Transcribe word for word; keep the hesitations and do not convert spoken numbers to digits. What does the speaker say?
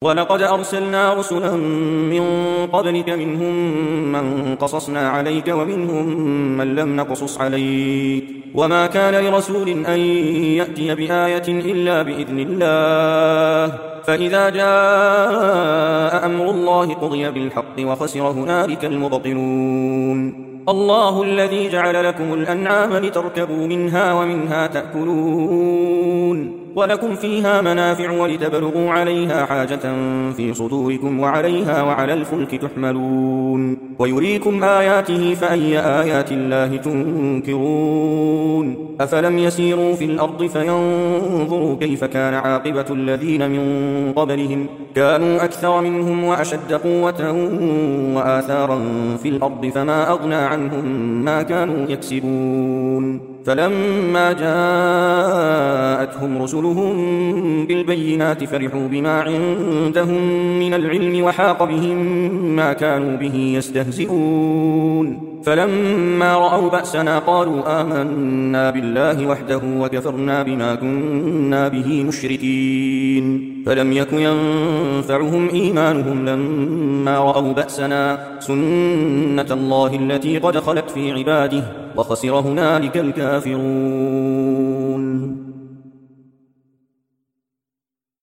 ولقد أرسلنا رسلا من قبلك منهم من قصصنا عليك ومنهم من لم نقصص عليك وما كان لرسول أن يأتي بآية إلا بإذن الله فإذا جاء أمر الله قضي بالحق وخسر هنالك المبطلون الله الذي جعل لكم الأنعام لتركبوا منها ومنها تأكلون ولكم فيها منافع ولتبلغوا عليها حاجة في صدوركم وعليها وعلى الفلك تحملون ويريكم آياته فأي آيات الله تنكرون أفلم يسيروا في الأرض فينظروا كيف كان عاقبة الذين من قبلهم كانوا أكثر منهم وأشد قوة وآثارا في الأرض فما أغنى عنهم ما كانوا يكسبون فلما جاءتهم رسلهم بالبينات فرحوا بما عندهم من العلم وحاق بهم ما كانوا به يستهزئون فلما رأوا بأسنا قالوا آمنا بالله وحده وكفرنا بما كنا به مشركين فلم يك ينفعهم إيمانهم لما رأوا بأسنا سنة الله التي قد خلت في عباده وخسر هنالك الكافرون